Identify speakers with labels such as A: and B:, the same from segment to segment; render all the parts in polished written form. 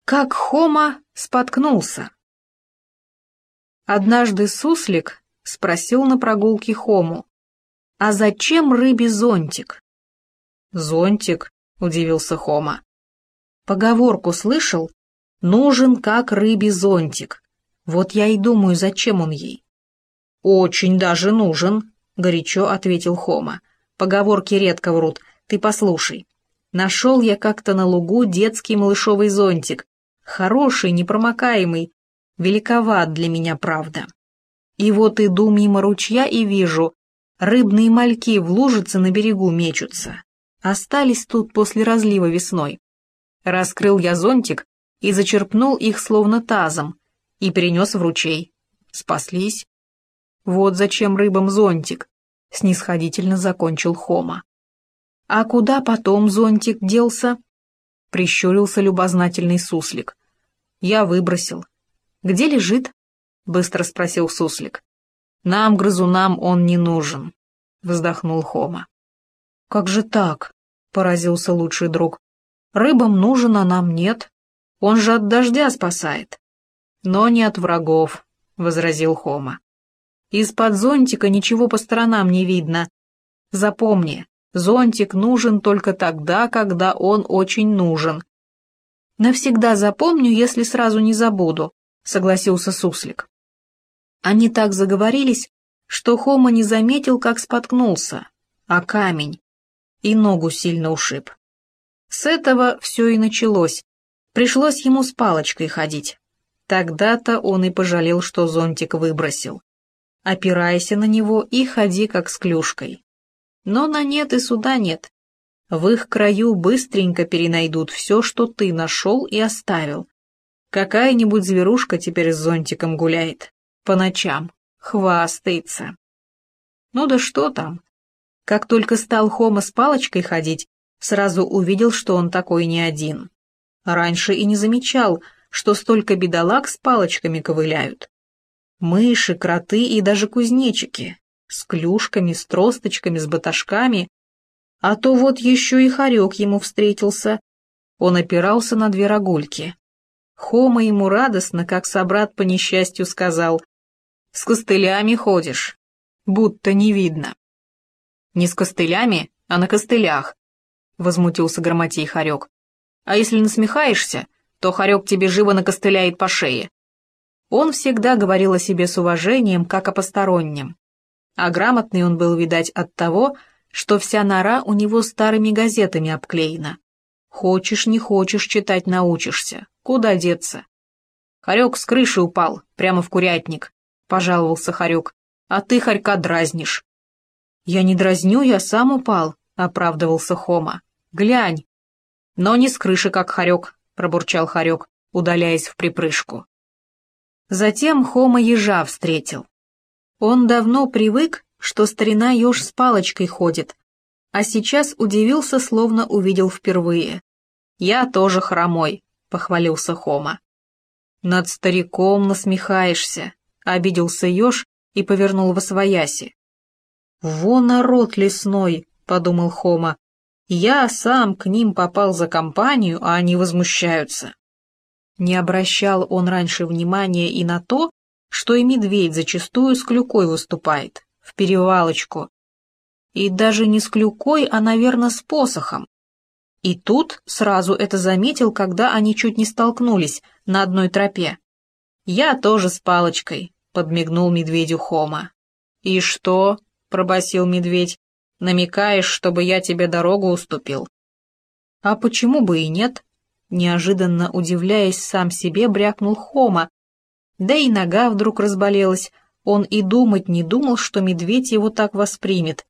A: Как Хома споткнулся. Однажды суслик спросил на прогулке Хому: «А зачем рыбе зонтик?» «Зонтик?» — удивился Хома. «Поговорку слышал? Нужен как рыбе зонтик. Вот я и думаю, зачем он ей». «Очень даже нужен», — горячо ответил Хома. «Поговорки редко врут, ты послушай. Нашел я как-то на лугу детский малышовый зонтик. Хороший, непромокаемый, великоват для меня, правда. И вот иду мимо ручья и вижу, рыбные мальки в лужице на берегу мечутся. Остались тут после разлива весной. Раскрыл я зонтик и зачерпнул их словно тазом, и перенес в ручей. Спаслись. Вот зачем рыбам зонтик», — снисходительно закончил Хома. «А куда потом зонтик делся?» — прищурился любознательный суслик. «Я выбросил». «Где лежит?» — быстро спросил суслик. «Нам, грызунам, он не нужен», — вздохнул Хома. «Как же так?» — поразился лучший друг. «Рыбам нужен, а нам нет. Он же от дождя спасает». «Но не от врагов», — возразил Хома. «Из-под зонтика ничего по сторонам не видно. Запомни, зонтик нужен только тогда, когда он очень нужен». «Навсегда запомню, если сразу не забуду», — согласился суслик. Они так заговорились, что Хома не заметил, как споткнулся, а камень, и ногу сильно ушиб. С этого все и началось. Пришлось ему с палочкой ходить. Тогда-то он и пожалел, что зонтик выбросил. Опирайся на него и ходи как с клюшкой. Но на нет и суда нет. В их краю быстренько перенайдут все, что ты нашел и оставил. Какая-нибудь зверушка теперь с зонтиком гуляет. По ночам. Хвастается. Ну да что там. Как только стал Хома с палочкой ходить, сразу увидел, что он такой не один. Раньше и не замечал, что столько бедолаг с палочками ковыляют. Мыши, кроты и даже кузнечики. С клюшками, с тросточками, с баташками. А то вот еще и хорек ему встретился. Он опирался на две рогульки. Хома ему радостно, как собрат по несчастью, сказал: «С костылями ходишь, будто не видно». «Не с костылями, а на костылях», — возмутился грамотей хорек. «А если насмехаешься, то хорек тебе живо накостыляет по шее». Он всегда говорил о себе с уважением, как о постороннем. А грамотный он был, видать, от того, что вся нора у него старыми газетами обклеена. Хочешь, не хочешь, читать научишься. Куда деться? «Хорек с крыши упал, прямо в курятник», — пожаловался хорек. «А ты хорька дразнишь». «Я не дразню, я сам упал», — оправдывался Хома. «Глянь». «Но не с крыши, как хорек», — пробурчал хорек, удаляясь в припрыжку. Затем Хома ежа встретил. Он давно привык, что старина еж с палочкой ходит, а сейчас удивился, словно увидел впервые. «Я тоже хромой», — похвалился Хома. «Над стариком насмехаешься», — обиделся еж и повернул восвояси. «Во народ лесной», — подумал Хома. «Я сам к ним попал за компанию, а они возмущаются». Не обращал он раньше внимания и на то, что и медведь зачастую с клюкой выступает, в перевалочку. И даже не с клюкой, а, наверное, с посохом. И тут сразу это заметил, когда они чуть не столкнулись на одной тропе. «Я тоже с палочкой», — подмигнул медведю Хома. «И что?» — пробасил медведь. «Намекаешь, чтобы я тебе дорогу уступил?» «А почему бы и нет?» Неожиданно удивляясь сам себе, брякнул Хома. Да и нога вдруг разболелась. Он и думать не думал, что медведь его так воспримет.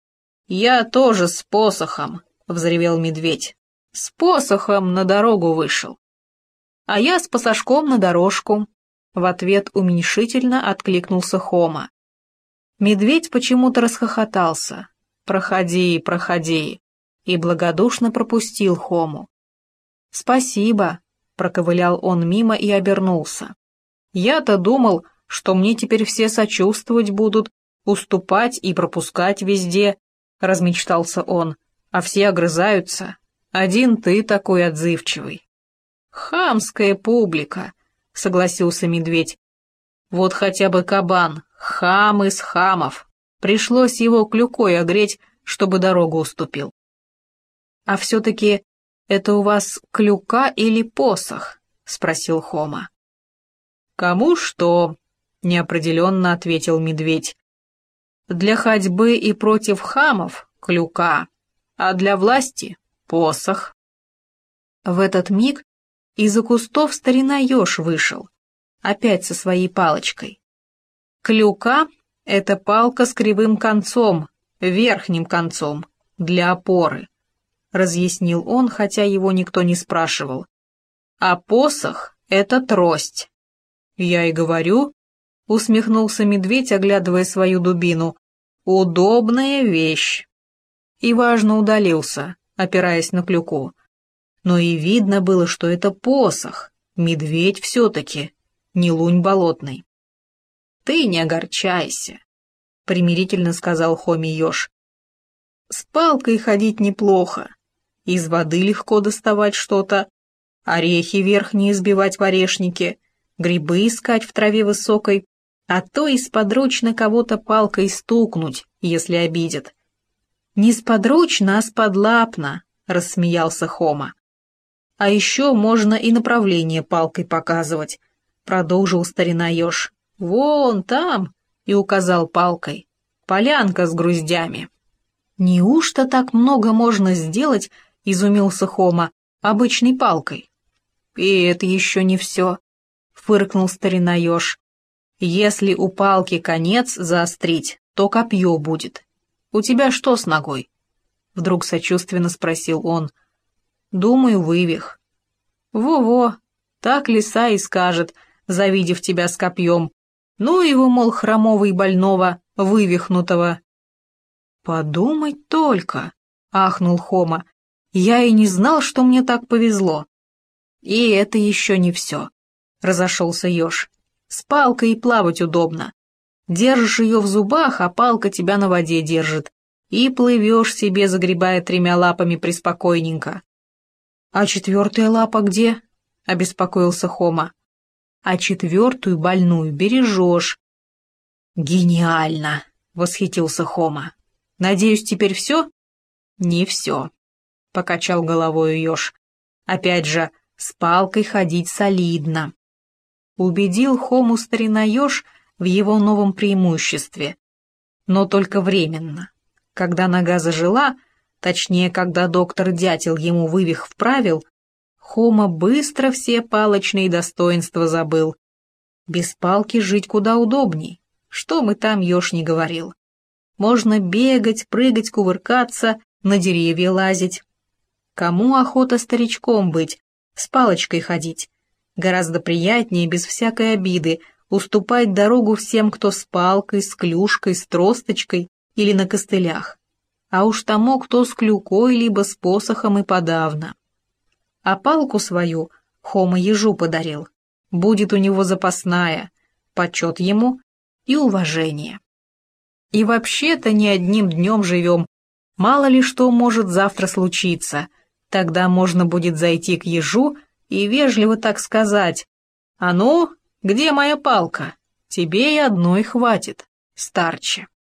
A: «Я тоже с посохом», — взревел медведь. «С посохом на дорогу вышел». «А я с посошком на дорожку», — в ответ уменьшительно откликнулся Хома. Медведь почему-то расхохотался. «Проходи, проходи», и благодушно пропустил Хому. «Спасибо», — проковылял он мимо и обернулся. «Я-то думал, что мне теперь все сочувствовать будут, уступать и пропускать везде», — размечтался он, — «а все огрызаются. Один ты такой отзывчивый». «Хамская публика», — согласился медведь. «Вот хотя бы кабан, хам из хамов. Пришлось его клюкой огреть, чтобы дорогу уступил». «А все-таки это у вас клюка или посох?» — спросил Хома. «Кому что?» — неопределенно ответил медведь. «Для ходьбы и против хамов — клюка, а для власти — посох». В этот миг из-за кустов старина еж вышел, опять со своей палочкой. Клюка — это палка с кривым концом, верхним концом, для опоры, разъяснил он, хотя его никто не спрашивал. А посох — это трость. Я и говорю, усмехнулся медведь, оглядывая свою дубину, удобная вещь. И важно удалился, опираясь на клюку. Но и видно было, что это посох, медведь все-таки, не лунь болотный. «Ты не огорчайся», — примирительно сказал Хоме еж. «С палкой ходить неплохо, из воды легко доставать что-то, орехи верхние сбивать в орешнике, грибы искать в траве высокой, а то и сподручно кого-то палкой стукнуть, если обидят». «Не сподручно, а сподлапно», — рассмеялся Хома. «А еще можно и направление палкой показывать», — продолжил старина еж. «Вон там», — и указал палкой, — «полянка с груздями». «Неужто так много можно сделать?» — изумился Хома. «Обычной палкой». «И это еще не все», — фыркнул старина еж. «Если у палки конец заострить, то копье будет. У тебя что с ногой?» Вдруг сочувственно спросил он. «Думаю, вывих». «Во-во, так лиса и скажет, завидев тебя с копьем. Ну его, мол, хромого и больного, вывихнутого». «Подумать только», — ахнул Хома, — «я и не знал, что мне так повезло». «И это еще не все», — разошелся еж. «С палкой и плавать удобно. Держишь ее в зубах, а палка тебя на воде держит. И плывешь себе, загребая тремя лапами преспокойненько». «А четвертая лапа где?» — обеспокоился Хома. «А четвертую больную бережешь». «Гениально!» — восхитился Хома. «Надеюсь, теперь все?» «Не все», — покачал головой еж. «Опять же, с палкой ходить солидно». Убедил Хому старина еж в его новом преимуществе, но только временно. Когда нога зажила, точнее, когда доктор-дятел ему вывих вправил, Хома быстро все палочные достоинства забыл. Без палки жить куда удобней, что бы там еж не говорил. Можно бегать, прыгать, кувыркаться, на деревья лазить. Кому охота старичком быть, с палочкой ходить? Гораздо приятнее, без всякой обиды, уступать дорогу всем, кто с палкой, с клюшкой, с тросточкой или на костылях. А уж тому, кто с клюкой, либо с посохом и подавно. А палку свою Хома ежу подарил. Будет у него запасная, почет ему и уважение. И вообще-то не одним днем живем, мало ли что может завтра случиться. Тогда можно будет зайти к ежу и вежливо так сказать: «А ну, где моя палка? Тебе и одной хватит, старче».